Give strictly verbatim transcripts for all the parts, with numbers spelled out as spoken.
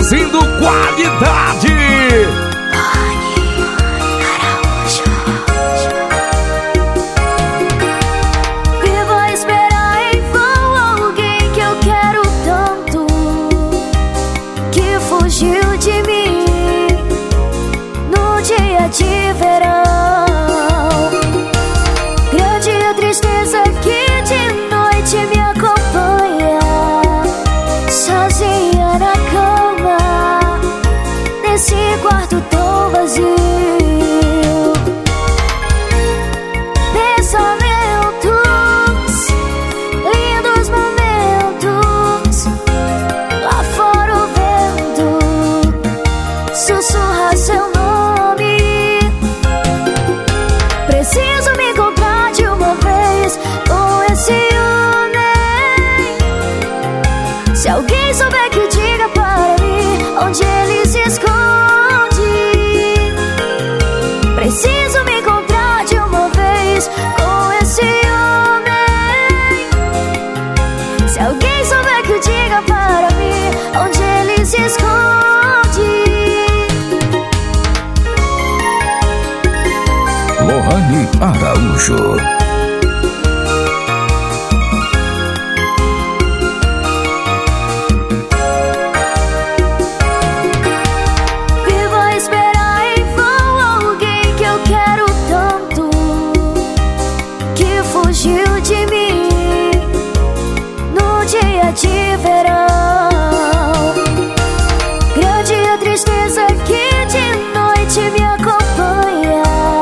produzindo qualidade. Vivo a esperar em vão alguém que eu quero tanto, que fugiu de mim no dia de verão. Grande a tristeza que de noite me acompanha, sozinha na cama, nesse quarto tão vazio. Pensamentos, lindos momentos, lá fora o vento sussurra seu nome. Preciso me encontrar de uma vez com esse homem. Se alguém souber, que diga para mim onde ele se esconde. Preciso me encontrar de uma vez com esse homem. Se alguém souber, que diga para mim onde ele se esconde. Lohane Araújo. Vivo a esperar em vão alguém que eu quero tanto, que fugiu de mim no dia de verão. Grande a tristeza que de noite me acompanha,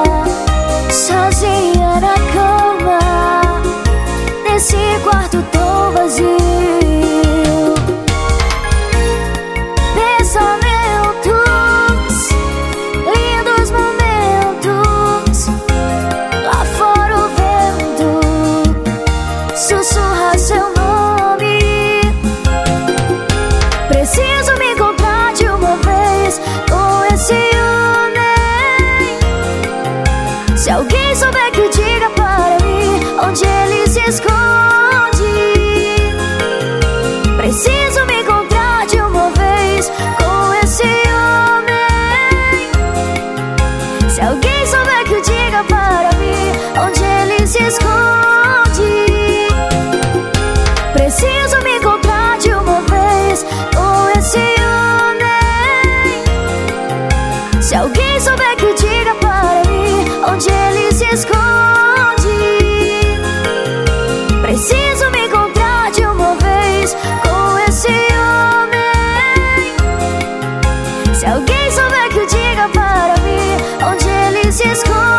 sozinha na cama, nesse quarto tão vazio. Pensamentos, lindos momentos, lá fora o vento sussurra seu nome. Preciso me encontrar de uma vez com esse homem. Se alguém souber, que diga para mim onde ele se esconde. Preciso me encontrar de uma vez com esse homem. Se alguém souber, que diga para mim onde ele se esconde. Preciso me encontrar de uma vez com esse homem. Se alguém souber, que diga para mim onde ele se esconde. Preciso me encontrar de uma vez com esse homem. Se alguém souber, que diga para mim onde ele se esconde.